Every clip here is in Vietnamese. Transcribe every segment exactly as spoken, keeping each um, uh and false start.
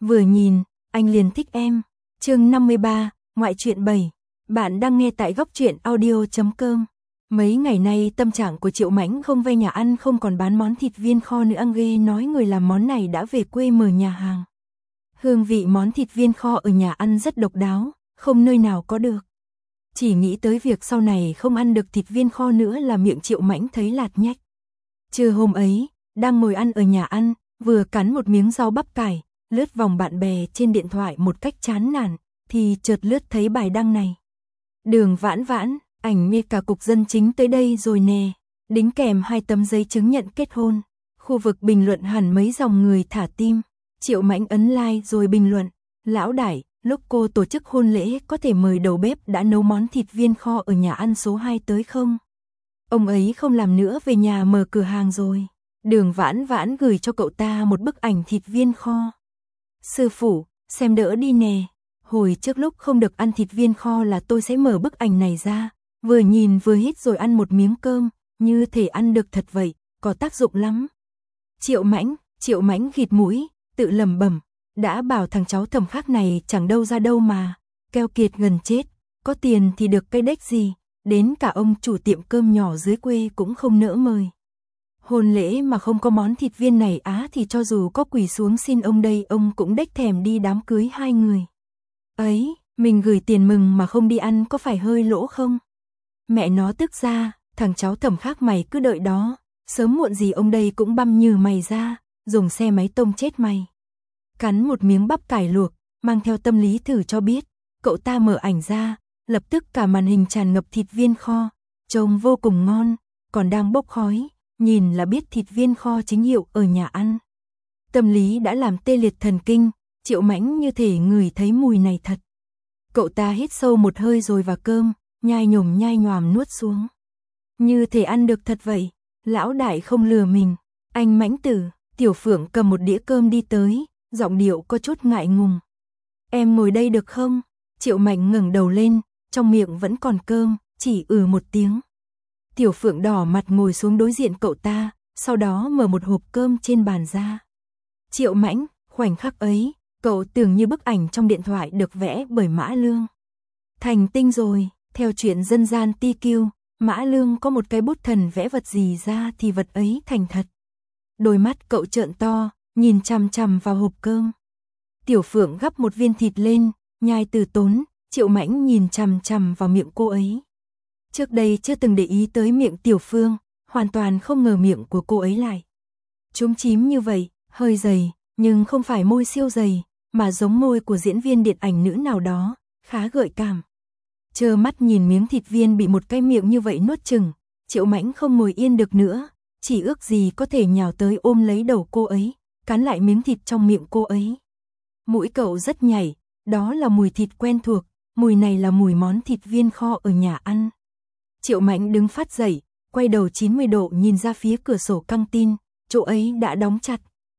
Vừa nhìn, anh liền thích em. Chương năm mươi ba, ngoại truyện bảy. Bạn đang nghe tại góc truyện audio chấm com. Mấy ngày nay tâm trạng của Triệu Mãnh không về nhà ăn, không còn bán món thịt viên kho nữa. Ăn ghê, nói người làm món này đã về quê mở nhà hàng. Hương vị món thịt viên kho ở nhà ăn rất độc đáo, không nơi nào có được. Chỉ nghĩ tới việc sau này không ăn được thịt viên kho nữa là miệng Triệu Mãnh thấy lạt nhách. Trưa hôm ấy, đang ngồi ăn ở nhà ăn, vừa cắn một miếng rau bắp cải, lướt vòng bạn bè trên điện thoại một cách chán nản, thì chợt lướt thấy bài đăng này. Đường Vãn Vãn, ảnh mê cả cục dân chính tới đây rồi nè, đính kèm hai tấm giấy chứng nhận kết hôn. Khu vực bình luận hẳn mấy dòng người thả tim. Triệu Mãnh ấn like rồi bình luận, lão đại, lúc cô tổ chức hôn lễ có thể mời đầu bếp đã nấu món thịt viên kho ở nhà ăn số hai tới không? Ông ấy không làm nữa, về nhà mở cửa hàng rồi. Đường Vãn Vãn gửi cho cậu ta một bức ảnh thịt viên kho. Sư phụ, xem đỡ đi nè. Hồi trước lúc không được ăn thịt viên kho là tôi sẽ mở bức ảnh này ra, vừa nhìn vừa hít rồi ăn một miếng cơm, như thể ăn được thật vậy, có tác dụng lắm. Triệu Mãnh, Triệu Mãnh khịt mũi, tự lẩm bẩm, đã bảo thằng cháu Thẩm Khắc này chẳng đâu ra đâu mà, keo kiệt gần chết, có tiền thì được cái đếch gì, đến cả ông chủ tiệm cơm nhỏ dưới quê cũng không nỡ mời. Hôn lễ mà không có món thịt viên này á thì cho dù có quỳ xuống xin ông đây ông cũng đếch thèm đi đám cưới hai người. Ấy, mình gửi tiền mừng mà không đi ăn có phải hơi lỗ không? Mẹ nó tức ra, thằng cháu Thẩm Khắc mày cứ đợi đó, sớm muộn gì ông đây cũng băm nhừ mày ra, dùng xe máy tông chết mày. Cắn một miếng bắp cải luộc, mang theo tâm lý thử cho biết, cậu ta mở ảnh ra, lập tức cả màn hình tràn ngập thịt viên kho, trông vô cùng ngon, còn đang bốc khói, nhìn là biết thịt viên kho chính hiệu ở nhà ăn. Tâm lý đã làm tê liệt thần kinh, Triệu Mãnh như thể ngửi thấy mùi này thật. Cậu ta hít sâu một hơi rồi vào cơm, nhai nhổm nhai nhòm nuốt xuống. Như thể ăn được thật vậy, lão đại không lừa mình. Anh Mãnh tử, Tiểu Phượng cầm một đĩa cơm đi tới, giọng điệu có chút ngại ngùng. Em ngồi đây được không? Triệu Mãnh ngẩng đầu lên, trong miệng vẫn còn cơm, chỉ ừ một tiếng. Tiểu Phượng đỏ mặt ngồi xuống đối diện cậu ta, sau đó mở một hộp cơm trên bàn ra. Triệu Mãnh, khoảnh khắc ấy, cậu tưởng như bức ảnh trong điện thoại được vẽ bởi Mã Lương. Thành tinh rồi, theo chuyện dân gian ti kiu, Mã Lương có một cái bút thần vẽ vật gì ra thì vật ấy thành thật. Đôi mắt cậu trợn to, nhìn chằm chằm vào hộp cơm. Tiểu Phượng gắp một viên thịt lên, nhai từ tốn, Triệu Mãnh nhìn chằm chằm vào miệng cô ấy. Trước đây chưa từng để ý tới miệng Tiểu Phương, hoàn toàn không ngờ miệng của cô ấy lại chúm chím như vậy, hơi dày, nhưng không phải môi siêu dày, mà giống môi của diễn viên điện ảnh nữ nào đó, khá gợi cảm. Trơ mắt nhìn miếng thịt viên bị một cái miệng như vậy nuốt chừng, Triệu Mãnh không ngồi yên được nữa, chỉ ước gì có thể nhào tới ôm lấy đầu cô ấy, cắn lại miếng thịt trong miệng cô ấy. Mũi cậu rất nhảy, đó là mùi thịt quen thuộc, mùi này là mùi món thịt viên kho ở nhà ăn. Triệu Mãnh đứng phát dậy, quay đầu chín mươi độ nhìn ra phía cửa sổ căng tin, chỗ ấy đã đóng chặt.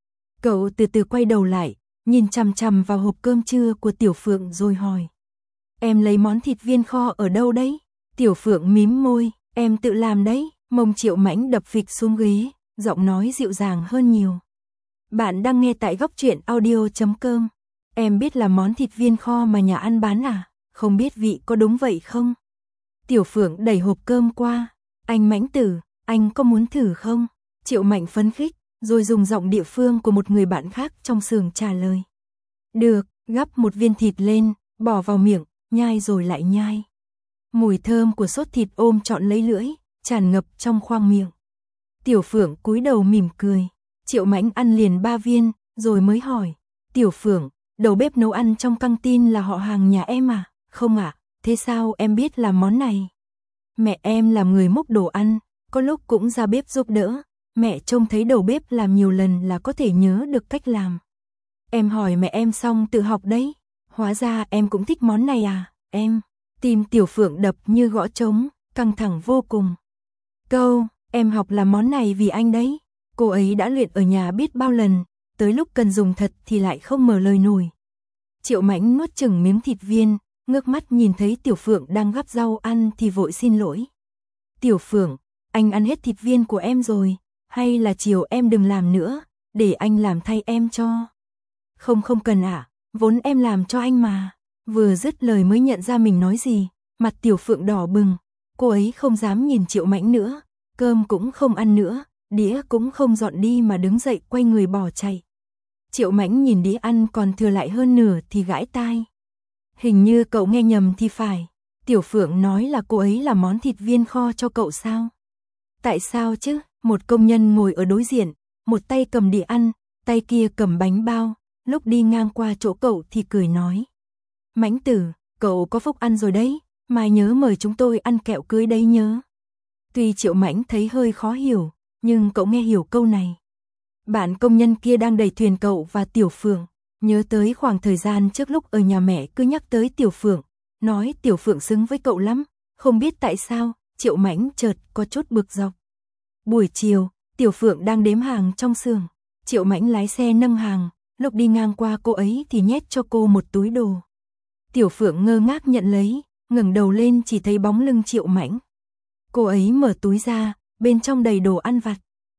Cậu từ từ quay đầu lại, nhìn chằm chằm vào hộp cơm trưa của Tiểu Phượng rồi hỏi. Em lấy món thịt viên kho ở đâu đấy? Tiểu Phượng mím môi, em tự làm đấy. Mông Triệu Mãnh đập phịch xuống ghế, giọng nói dịu dàng hơn nhiều. Bạn đang nghe tại góc truyện audio chấm com. Em biết là món thịt viên kho mà nhà ăn bán à? Không biết vị có đúng vậy không? Tiểu Phượng đẩy hộp cơm qua. Anh Mãnh tử, anh có muốn thử không? Triệu Mãnh phấn khích, rồi dùng giọng địa phương của một người bạn khác trong xưởng trả lời. Được, gắp một viên thịt lên, bỏ vào miệng, nhai rồi lại nhai. Mùi thơm của sốt thịt ôm trọn lấy lưỡi, tràn ngập trong khoang miệng. Tiểu Phượng cúi đầu mỉm cười. Triệu Mãnh ăn liền ba viên, rồi mới hỏi. Tiểu Phượng, đầu bếp nấu ăn trong căng tin là họ hàng nhà em à? Không ạ, à, thế sao em biết làm món này? Mẹ em làm người múc đồ ăn, có lúc cũng ra bếp giúp đỡ. Mẹ trông thấy đầu bếp làm nhiều lần là có thể nhớ được cách làm. Em hỏi mẹ em xong tự học đấy. Hóa ra em cũng thích món này à? Em, tim Tiểu Phượng đập như gõ trống, căng thẳng vô cùng. Câu, em học làm món này vì anh đấy. Cô ấy đã luyện ở nhà biết bao lần, tới lúc cần dùng thật thì lại không mở lời nổi. Triệu Mãnh nuốt chừng miếng thịt viên, ngước mắt nhìn thấy Tiểu Phượng đang gắp rau ăn thì vội xin lỗi. Tiểu Phượng, anh ăn hết thịt viên của em rồi, hay là chiều em đừng làm nữa, để anh làm thay em cho. Không không cần ạ, vốn em làm cho anh mà. Vừa dứt lời mới nhận ra mình nói gì, mặt Tiểu Phượng đỏ bừng, cô ấy không dám nhìn Triệu Mãnh nữa, cơm cũng không ăn nữa, đĩa cũng không dọn đi mà đứng dậy quay người bỏ chạy. Triệu Mãnh nhìn đĩa ăn còn thừa lại hơn nửa thì gãi tai. Hình như cậu nghe nhầm thì phải, Tiểu Phượng nói là cô ấy làm món thịt viên kho cho cậu sao? Tại sao chứ? Một công nhân ngồi ở đối diện, một tay cầm đĩa ăn, tay kia cầm bánh bao, lúc đi ngang qua chỗ cậu thì cười nói. Mãnh tử, cậu có phúc ăn rồi đấy, mai nhớ mời chúng tôi ăn kẹo cưới đấy nhớ. Tuy Triệu Mãnh thấy hơi khó hiểu, nhưng cậu nghe hiểu câu này. Bạn công nhân kia đang đẩy thuyền cậu và Tiểu Phượng, nhớ tới khoảng thời gian trước lúc ở nhà mẹ cứ nhắc tới Tiểu Phượng, nói Tiểu Phượng xứng với cậu lắm, không biết tại sao, Triệu Mãnh chợt có chút bực dọc. Buổi chiều, Tiểu Phượng đang đếm hàng trong xưởng, Triệu Mãnh lái xe nâng hàng, lúc đi ngang qua cô ấy thì nhét cho cô một túi đồ. Tiểu Phượng ngơ ngác nhận lấy, ngẩng đầu lên chỉ thấy bóng lưng Triệu Mãnh. Cô ấy mở túi ra, bên trong đầy đồ ăn vặt.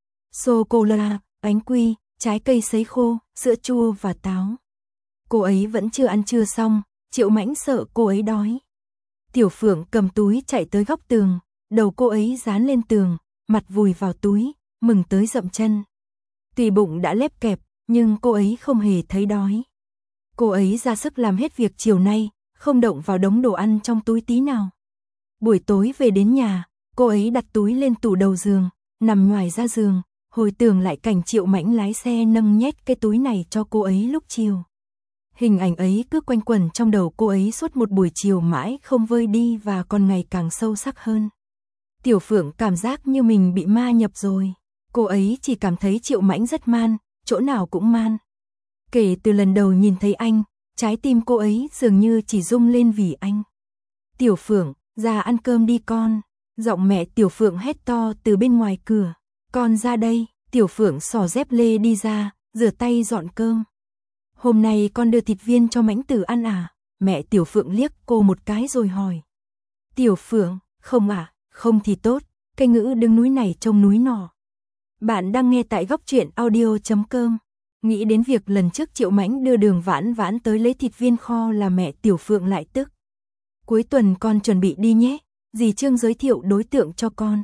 Sô-cô-la, bánh quy, trái cây sấy khô, sữa chua và táo. Cô ấy vẫn chưa ăn trưa xong, Triệu Mãnh sợ cô ấy đói. Tiểu Phượng cầm túi chạy tới góc tường, đầu cô ấy dán lên tường, mặt vùi vào túi, mừng tới dậm chân. Tuy bụng đã lép kẹp, nhưng cô ấy không hề thấy đói. Cô ấy ra sức làm hết việc chiều nay, không động vào đống đồ ăn trong túi tí nào. Buổi tối về đến nhà, cô ấy đặt túi lên tủ đầu giường, nằm nhoài ra giường, hồi tưởng lại cảnh Triệu Mãnh lái xe nâng nhét cái túi này cho cô ấy lúc chiều. Hình ảnh ấy cứ quanh quẩn trong đầu cô ấy suốt một buổi chiều mãi không vơi đi và còn ngày càng sâu sắc hơn. Tiểu Phượng cảm giác như mình bị ma nhập rồi. Cô ấy chỉ cảm thấy Triệu Mãnh rất man, chỗ nào cũng man. Kể từ lần đầu nhìn thấy anh, trái tim cô ấy dường như chỉ rung lên vì anh. Tiểu Phượng, ra ăn cơm đi con. Giọng mẹ Tiểu Phượng hét to từ bên ngoài cửa. Con ra đây. Tiểu Phượng xỏ dép lê đi ra, rửa tay dọn cơm. Hôm nay con đưa thịt viên cho Mãnh tử ăn à? Mẹ Tiểu Phượng liếc cô một cái rồi hỏi. Tiểu Phượng, không à, không thì tốt, cây ngữ đứng núi này trông núi nọ. Bạn đang nghe tại góc truyện audio chấm com. Nghĩ đến việc lần trước Triệu Mãnh đưa Đường Vãn Vãn tới lấy thịt viên kho là mẹ Tiểu Phượng lại tức. Cuối tuần con chuẩn bị đi nhé, dì Trương giới thiệu đối tượng cho con.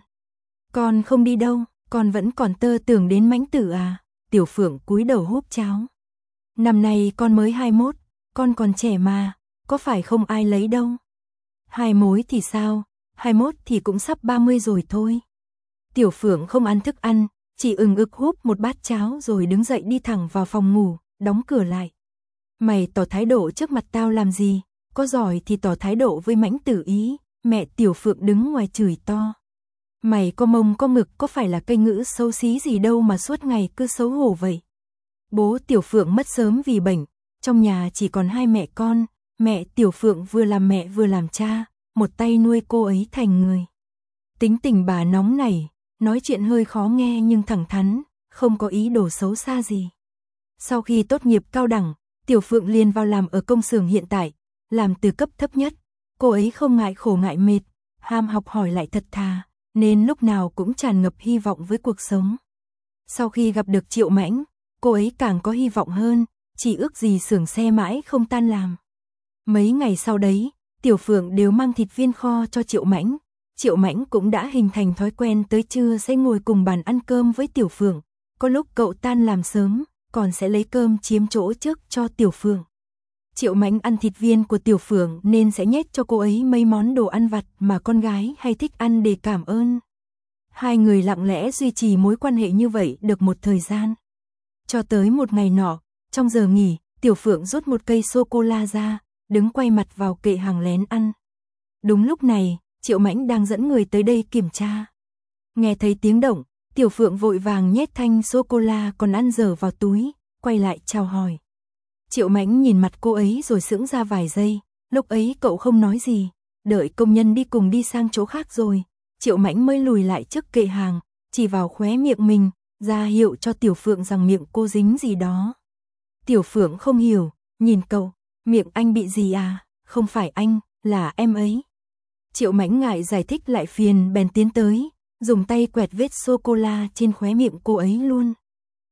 Con không đi đâu, con vẫn còn tơ tưởng đến Mãnh tử à? Tiểu Phượng cúi đầu húp cháo. Năm nay con mới hai mốt, con còn trẻ mà, có phải không ai lấy đâu. Hai mối thì sao, hai mốt thì cũng sắp ba mươi rồi thôi. Tiểu Phượng không ăn thức ăn, chỉ ừng ực húp một bát cháo rồi đứng dậy đi thẳng vào phòng ngủ, đóng cửa lại. Mày tỏ thái độ trước mặt tao làm gì, có giỏi thì tỏ thái độ với Mãnh tử ý, mẹ Tiểu Phượng đứng ngoài chửi to. Mày có mông có ngực có phải là cây ngữ xấu xí gì đâu mà suốt ngày cứ xấu hổ vậy. Bố Tiểu Phượng mất sớm vì bệnh, trong nhà chỉ còn hai mẹ con, mẹ Tiểu Phượng vừa làm mẹ vừa làm cha, một tay nuôi cô ấy thành người. Tính tình bà nóng nảy, nói chuyện hơi khó nghe nhưng thẳng thắn, không có ý đồ xấu xa gì. Sau khi tốt nghiệp cao đẳng, Tiểu Phượng liền vào làm ở công xưởng hiện tại, làm từ cấp thấp nhất. Cô ấy không ngại khổ ngại mệt, ham học hỏi lại thật thà, nên lúc nào cũng tràn ngập hy vọng với cuộc sống. Sau khi gặp được Triệu Mãnh, cô ấy càng có hy vọng hơn, chỉ ước gì xưởng xe mãi không tan làm. Mấy ngày sau đấy, Tiểu Phượng đều mang thịt viên kho cho Triệu Mãnh. Triệu Mãnh cũng đã hình thành thói quen tới trưa sẽ ngồi cùng bàn ăn cơm với Tiểu Phượng. Có lúc cậu tan làm sớm, còn sẽ lấy cơm chiếm chỗ trước cho Tiểu Phượng. Triệu Mãnh ăn thịt viên của Tiểu Phượng nên sẽ nhét cho cô ấy mấy món đồ ăn vặt mà con gái hay thích ăn để cảm ơn. Hai người lặng lẽ duy trì mối quan hệ như vậy được một thời gian. Cho tới một ngày nọ, trong giờ nghỉ, Tiểu Phượng rút một cây sô-cô-la ra, đứng quay mặt vào kệ hàng lén ăn. Đúng lúc này, Triệu Mãnh đang dẫn người tới đây kiểm tra. Nghe thấy tiếng động, Tiểu Phượng vội vàng nhét thanh sô-cô-la còn ăn dở vào túi, quay lại chào hỏi. Triệu Mãnh nhìn mặt cô ấy rồi sững ra vài giây, lúc ấy cậu không nói gì, đợi công nhân đi cùng đi sang chỗ khác rồi, Triệu Mãnh mới lùi lại trước kệ hàng, chỉ vào khóe miệng mình, ra hiệu cho Tiểu Phượng rằng miệng cô dính gì đó. Tiểu Phượng không hiểu, nhìn cậu, miệng anh bị gì à, không phải anh, là em ấy. Triệu Mãnh ngại giải thích lại phiền bèn tiến tới, dùng tay quẹt vết sô-cô-la trên khóe miệng cô ấy luôn.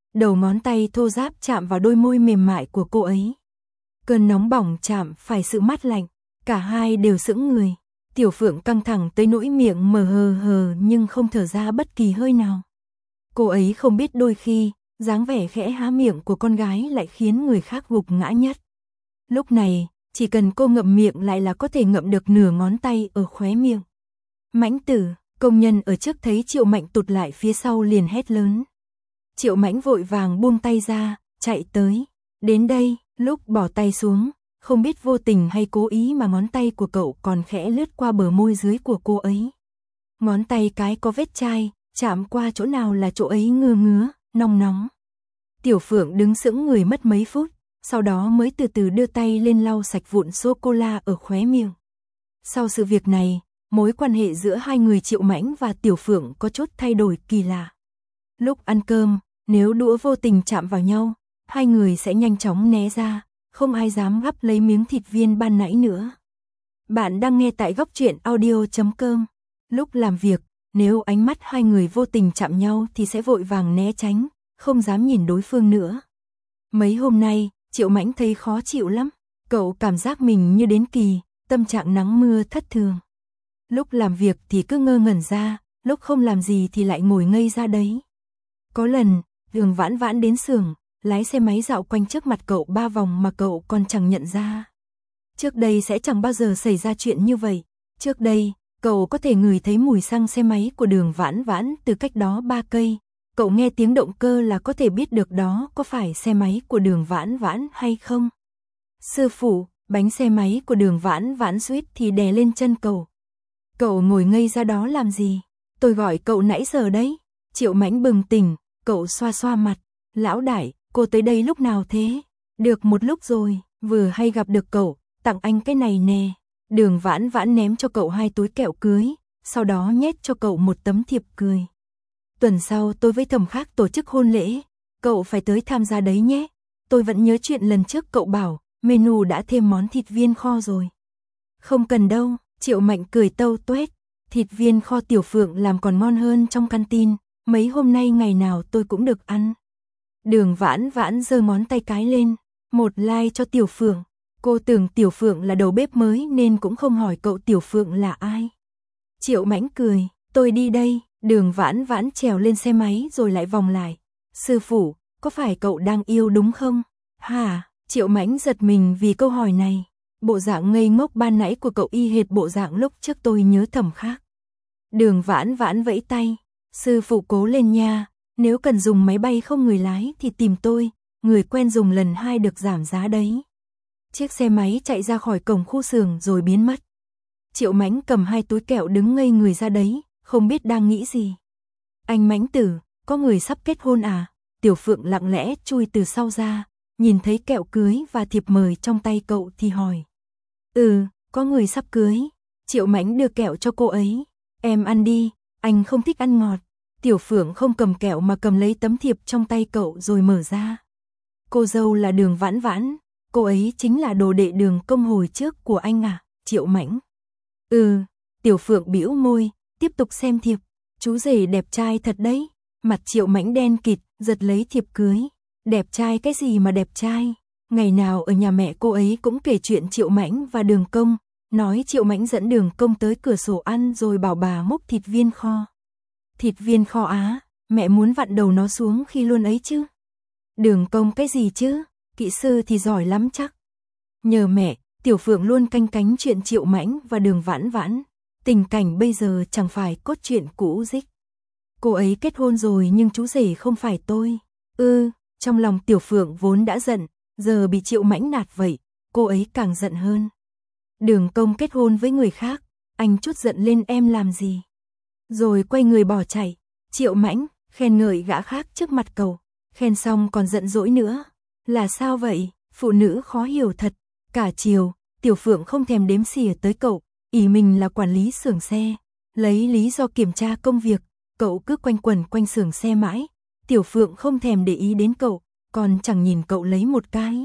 đầu ngón tay thô ráp chạm vào đôi môi mềm mại của cô ấy. Cơn nóng bỏng chạm phải sự mát lạnh, cả hai đều sững người. Tiểu Phượng căng thẳng tới nỗi miệng mở hờ hờ nhưng không thở ra bất kỳ hơi nào. Cô ấy không biết đôi khi, dáng vẻ khẽ há miệng của con gái lại khiến người khác gục ngã nhất. Lúc này, chỉ cần cô ngậm miệng lại là có thể ngậm được nửa ngón tay ở khóe miệng. Mãnh Tử, công nhân ở trước thấy Triệu Mạnh tụt lại phía sau liền hét lớn. Triệu Mãnh vội vàng buông tay ra, chạy tới. Đến đây, lúc bỏ tay xuống, không biết vô tình hay cố ý mà ngón tay của cậu còn khẽ lướt qua bờ môi dưới của cô ấy. Ngón tay cái có vết chai, chạm qua chỗ nào là chỗ ấy ngứa ngứa, nóng nóng. Tiểu Phượng đứng sững người mất mấy phút, sau đó mới từ từ đưa tay lên lau sạch vụn sô-cô-la ở khóe miệng. Sau sự việc này, mối quan hệ giữa hai người Triệu Mãnh và Tiểu Phượng có chút thay đổi kỳ lạ. Lúc ăn cơm, nếu đũa vô tình chạm vào nhau, hai người sẽ nhanh chóng né ra, không ai dám gắp lấy miếng thịt viên ban nãy nữa. Bạn đang nghe tại góc truyện audio chấm com. Lúc làm việc, nếu ánh mắt hai người vô tình chạm nhau thì sẽ vội vàng né tránh, không dám nhìn đối phương nữa. Mấy hôm nay, Triệu Mãnh thấy khó chịu lắm, cậu cảm giác mình như đến kỳ, tâm trạng nắng mưa thất thường. Lúc làm việc thì cứ ngơ ngẩn ra, lúc không làm gì thì lại ngồi ngây ra đấy. Có lần, Đường Vãn Vãn đến xưởng, lái xe máy dạo quanh trước mặt cậu ba vòng mà cậu còn chẳng nhận ra. Trước đây sẽ chẳng bao giờ xảy ra chuyện như vậy. Trước đây, cậu có thể ngửi thấy mùi xăng xe máy của Đường Vãn Vãn từ cách đó ba cây. Cậu nghe tiếng động cơ là có thể biết được đó có phải xe máy của Đường Vãn Vãn hay không. Sư phụ, bánh xe máy của Đường Vãn Vãn suýt thì đè lên chân cậu. Cậu ngồi ngây ra đó làm gì? Tôi gọi cậu nãy giờ đấy. Triệu Mãnh bừng tỉnh, cậu xoa xoa mặt. Lão đại, cô tới đây lúc nào thế? Được một lúc rồi, vừa hay gặp được cậu, tặng anh cái này nè. Đường Vãn Vãn ném cho cậu hai túi kẹo cưới, sau đó nhét cho cậu một tấm thiệp cười. Tuần sau tôi với Thẩm Khác tổ chức hôn lễ, cậu phải tới tham gia đấy nhé. Tôi vẫn nhớ chuyện lần trước cậu bảo, menu đã thêm món thịt viên kho rồi. Không cần đâu, Triệu Mạnh cười tâu tuét. Thịt viên kho Tiểu Phượng làm còn ngon hơn trong canteen, mấy hôm nay ngày nào tôi cũng được ăn. Đường Vãn Vãn giơ ngón tay cái lên, một like cho Tiểu Phượng. Cô tưởng Tiểu Phượng là đầu bếp mới nên cũng không hỏi cậu Tiểu Phượng là ai. Triệu Mãnh cười, tôi đi đây. Đường Vãn Vãn trèo lên xe máy rồi lại vòng lại. Sư phụ, có phải cậu đang yêu đúng không? Hả? Triệu Mãnh giật mình vì câu hỏi này. Bộ dạng ngây ngốc ban nãy của cậu y hệt bộ dạng lúc trước tôi nhớ Thẩm Khác. Đường Vãn Vãn vẫy tay. Sư phụ cố lên nha, nếu cần dùng máy bay không người lái thì tìm tôi, người quen dùng lần hai được giảm giá đấy. Chiếc xe máy chạy ra khỏi cổng khu xưởng rồi biến mất. Triệu Mãnh cầm hai túi kẹo đứng ngây người ra đấy, không biết đang nghĩ gì. Anh Mãnh Tử, có người sắp kết hôn à? Tiểu Phượng lặng lẽ chui từ sau ra, nhìn thấy kẹo cưới và thiệp mời trong tay cậu thì hỏi. Ừ, có người sắp cưới. Triệu Mãnh đưa kẹo cho cô ấy. Em ăn đi, anh không thích ăn ngọt. Tiểu Phượng không cầm kẹo mà cầm lấy tấm thiệp trong tay cậu rồi mở ra. Cô dâu là Đường Vãn Vãn, cô ấy chính là đồ đệ Đường Công hồi trước của anh à? Triệu Mãnh. Ừ, Tiểu Phượng bĩu môi, tiếp tục xem thiệp. Chú rể đẹp trai thật đấy. Mặt Triệu Mãnh đen kịt, giật lấy thiệp cưới. Đẹp trai cái gì mà đẹp trai? Ngày nào ở nhà mẹ cô ấy cũng kể chuyện Triệu Mãnh và Đường Công, nói Triệu Mãnh dẫn Đường Công tới cửa sổ ăn rồi bảo bà múc thịt viên kho. Thịt viên kho á, mẹ muốn vặn đầu nó xuống khi luôn ấy chứ. Đường Công cái gì chứ, kỹ sư thì giỏi lắm chắc. Nhờ mẹ, Tiểu Phượng luôn canh cánh chuyện Triệu Mãnh và Đường Vãn Vãn. Tình cảnh bây giờ chẳng phải cốt truyện cũ dích. Cô ấy kết hôn rồi nhưng chú rể không phải tôi. Ừ, trong lòng Tiểu Phượng vốn đã giận, giờ bị Triệu Mãnh nạt vậy, cô ấy càng giận hơn. Đường Công kết hôn với người khác, anh chút giận lên em làm gì? Rồi quay người bỏ chạy. Triệu Mãnh khen ngợi gã khác trước mặt cậu, khen xong còn giận dỗi nữa. Là sao vậy? Phụ nữ khó hiểu thật. Cả chiều, Tiểu Phượng không thèm đếm xỉa tới cậu, ỷ mình là quản lý xưởng xe, lấy lý do kiểm tra công việc, cậu cứ quanh quẩn quanh xưởng xe mãi. Tiểu Phượng không thèm để ý đến cậu, còn chẳng nhìn cậu lấy một cái.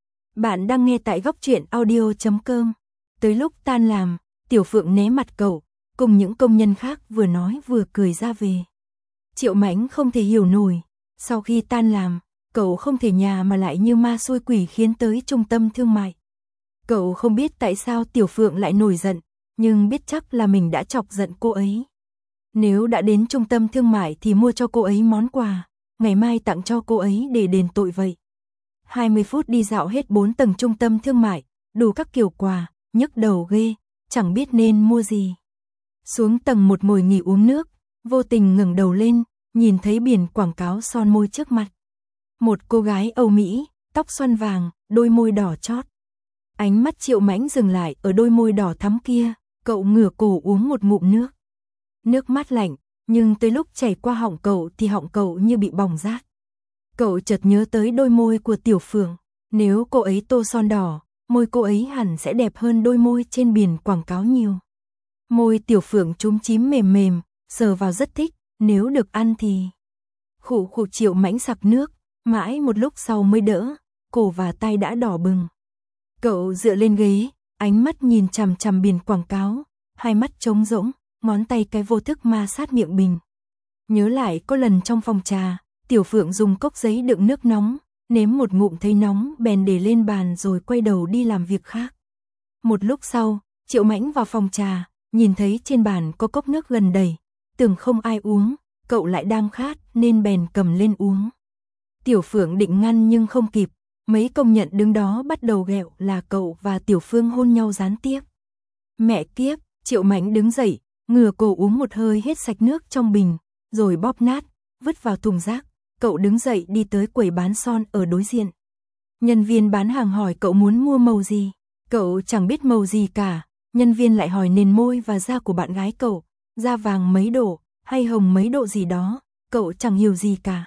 Bạn đang nghe tại góc truyện audio chấm com. Tới lúc tan làm, Tiểu Phượng né mặt cậu, cùng những công nhân khác vừa nói vừa cười ra về. Triệu Mãnh không thể hiểu nổi, Sau khi tan làm, cậu không thể nhà mà lại như ma xui quỷ khiến tới trung tâm thương mại. Cậu không biết tại sao Tiểu Phượng lại nổi giận, nhưng biết chắc là mình đã chọc giận cô ấy. Nếu đã đến trung tâm thương mại thì mua cho cô ấy món quà, ngày mai tặng cho cô ấy để đền tội vậy. hai mươi phút đi dạo hết bốn tầng trung tâm thương mại, đủ các kiểu quà, nhức đầu ghê, chẳng biết nên mua gì. Xuống tầng một ngồi nghỉ uống nước, vô tình ngẩng đầu lên, nhìn thấy biển quảng cáo son môi trước mặt. Một cô gái Âu Mỹ, tóc xoăn vàng, đôi môi đỏ chót. Ánh mắt Triệu Mãnh dừng lại ở đôi môi đỏ thắm kia, cậu ngửa cổ uống một ngụm nước. Nước mát lạnh, nhưng tới lúc chảy qua họng cậu thì họng cậu như bị bỏng rát. Cậu chợt nhớ tới đôi môi của Tiểu Phượng, nếu cô ấy tô son đỏ, môi cô ấy hẳn sẽ đẹp hơn đôi môi trên biển quảng cáo nhiều. Môi Tiểu Phượng chúm chím mềm mềm, sờ vào rất thích, nếu được ăn thì... Khụ khụ Triệu Mãnh sặc nước, mãi một lúc sau mới đỡ, cổ và tay đã đỏ bừng. Cậu dựa lên ghế, ánh mắt nhìn chằm chằm biển quảng cáo, hai mắt trống rỗng, ngón tay cái vô thức ma sát miệng bình. Nhớ lại có lần trong phòng trà, Tiểu Phượng dùng cốc giấy đựng nước nóng, nếm một ngụm thấy nóng bèn để lên bàn rồi quay đầu đi làm việc khác. Một lúc sau, Triệu Mãnh vào phòng trà, nhìn thấy trên bàn có cốc nước gần đầy, tưởng không ai uống, cậu lại đang khát nên bèn cầm lên uống. Tiểu Phượng định ngăn nhưng không kịp, mấy công nhận đứng đó bắt đầu ghẹo là cậu và Tiểu Phương hôn nhau gián tiếp. Mẹ kiếp, Triệu Mãnh đứng dậy, ngửa cổ uống một hơi hết sạch nước trong bình, rồi bóp nát, vứt vào thùng rác. Cậu đứng dậy đi tới quầy bán son ở đối diện. Nhân viên bán hàng hỏi cậu muốn mua màu gì. Cậu chẳng biết màu gì cả. Nhân viên lại hỏi nền môi và da của bạn gái cậu, da vàng mấy độ, hay hồng mấy độ gì đó. Cậu chẳng hiểu gì cả.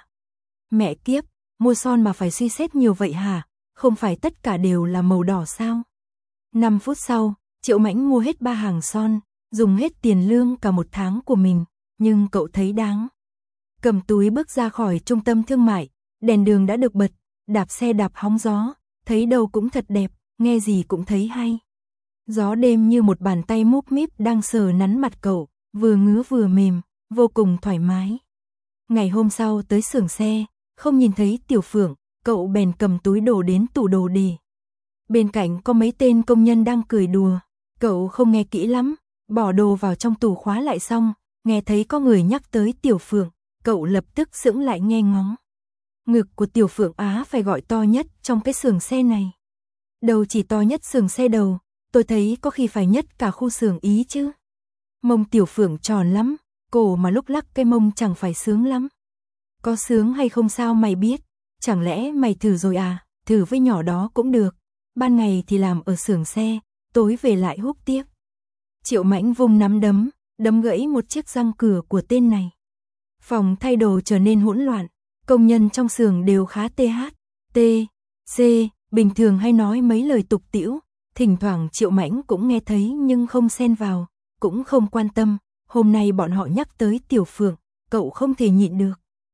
Mẹ kiếp, mua son mà phải suy xét nhiều vậy hả? Không phải tất cả đều là màu đỏ sao? năm phút sau, Triệu Mãnh mua hết ba hàng son, dùng hết tiền lương cả một tháng của mình, nhưng cậu thấy đáng. Cầm túi bước ra khỏi trung tâm thương mại, đèn đường đã được bật, đạp xe đạp hóng gió, thấy đâu cũng thật đẹp, nghe gì cũng thấy hay. Gió đêm như một bàn tay múp míp đang sờ nắn mặt cậu, vừa ngứa vừa mềm, vô cùng thoải mái. Ngày hôm sau tới xưởng xe, không nhìn thấy Tiểu Phượng, cậu bèn cầm túi đồ đến tủ đồ để. Bên cạnh có mấy tên công nhân đang cười đùa, cậu không nghe kỹ lắm, bỏ đồ vào trong tủ khóa lại xong, nghe thấy có người nhắc tới Tiểu Phượng. Cậu lập tức sững lại nghe ngóng. Ngực của Tiểu Phượng Á phải gọi to nhất trong cái xưởng xe này. Đầu chỉ to nhất xưởng xe đầu, tôi thấy có khi phải nhất cả khu xưởng Ý chứ. Mông Tiểu Phượng tròn lắm, cổ mà lúc lắc cái mông chẳng phải sướng lắm. Có sướng hay không sao mày biết, chẳng lẽ mày thử rồi à, thử với nhỏ đó cũng được. Ban ngày thì làm ở xưởng xe, tối về lại hút tiếp. Triệu Mãnh vung nắm đấm, đấm gãy một chiếc răng cửa của tên này. Phòng thay đồ trở nên hỗn loạn, công nhân trong xưởng đều khá th, t, c, bình thường hay nói mấy lời tục tĩu, thỉnh thoảng Triệu Mãnh cũng nghe thấy nhưng không xen vào, cũng không quan tâm, hôm nay bọn họ nhắc tới Tiểu Phượng, cậu không thể nhịn được.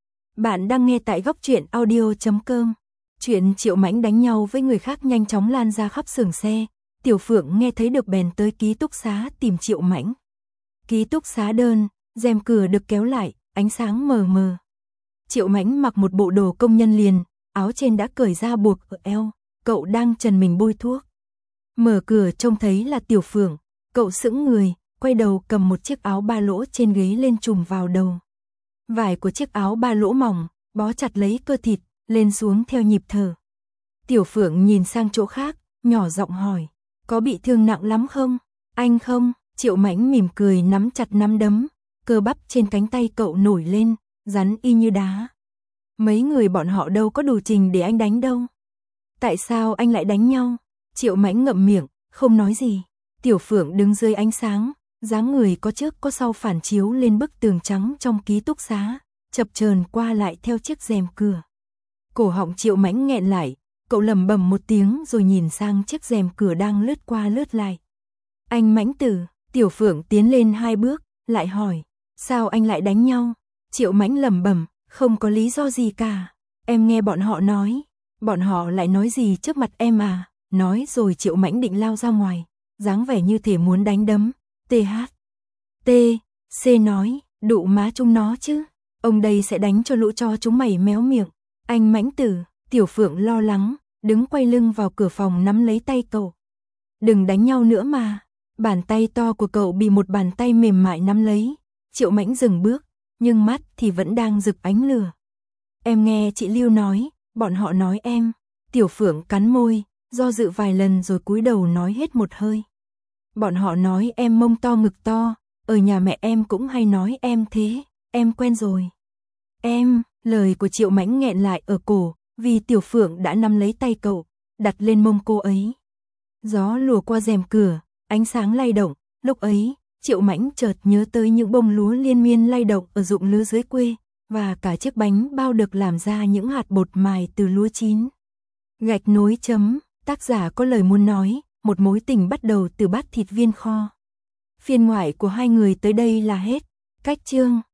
Bạn đang nghe tại góc truyện audio chấm com. Chuyện Triệu Mãnh đánh nhau với người khác nhanh chóng lan ra khắp xưởng xe, Tiểu Phượng nghe thấy được bèn tới ký túc xá tìm Triệu Mãnh. Ký túc xá đơn, rèm cửa được kéo lại, ánh sáng mờ mờ. Triệu Mãnh mặc một bộ đồ công nhân liền, áo trên đã cởi ra buộc ở eo, cậu đang trần mình bôi thuốc. Mở cửa trông thấy là Tiểu Phượng, cậu sững người, quay đầu cầm một chiếc áo ba lỗ trên ghế lên trùm vào đầu. Vải của chiếc áo ba lỗ mỏng, bó chặt lấy cơ thịt, lên xuống theo nhịp thở. Tiểu Phượng nhìn sang chỗ khác, nhỏ giọng hỏi, có bị thương nặng lắm không? Anh không? Triệu Mãnh mỉm cười nắm chặt nắm đấm, cơ bắp trên cánh tay cậu nổi lên, rắn y như đá. Mấy người bọn họ đâu có đủ trình để anh đánh đâu. Tại sao anh lại đánh nhau? Triệu Mãnh ngậm miệng, không nói gì. Tiểu Phượng đứng dưới ánh sáng, dáng người có trước có sau phản chiếu lên bức tường trắng trong ký túc xá, chập chờn qua lại theo chiếc rèm cửa. Cổ họng Triệu Mãnh nghẹn lại, cậu lẩm bẩm một tiếng rồi nhìn sang chiếc rèm cửa đang lướt qua lướt lại. Anh Mãnh Tử. Tiểu Phượng tiến lên hai bước, lại hỏi, sao anh lại đánh nhau? Triệu Mãnh lẩm bẩm, không có lý do gì cả. Em nghe bọn họ nói, bọn họ lại nói gì trước mặt em à? Nói rồi Triệu Mãnh định lao ra ngoài, dáng vẻ như thể muốn đánh đấm. Th. T. C nói, đụ má chúng nó chứ. Ông đây sẽ đánh cho lũ cho chúng mày méo miệng. Anh Mãnh Tử, Tiểu Phượng lo lắng, đứng quay lưng vào cửa phòng nắm lấy tay cậu. Đừng đánh nhau nữa mà. Bàn tay to của cậu bị một bàn tay mềm mại nắm lấy. Triệu Mãnh dừng bước, nhưng mắt thì vẫn đang rực ánh lửa. Em nghe chị Lưu nói, bọn họ nói em. Tiểu Phượng cắn môi, do dự vài lần rồi cúi đầu nói hết một hơi. Bọn họ nói em mông to ngực to, ở nhà mẹ em cũng hay nói em thế, em quen rồi. Em, lời của Triệu Mãnh nghẹn lại ở cổ, vì Tiểu Phượng đã nắm lấy tay cậu, đặt lên mông cô ấy. Gió lùa qua rèm cửa, ánh sáng lay động, lúc ấy, Triệu Mãnh chợt nhớ tới những bông lúa liên miên lay động ở ruộng lúa dưới quê, và cả chiếc bánh bao được làm ra những hạt bột mài từ lúa chín. Gạch nối chấm, tác giả có lời muốn nói, một mối tình bắt đầu từ bát thịt viên kho. Phiên ngoại của hai người tới đây là hết. Cách chương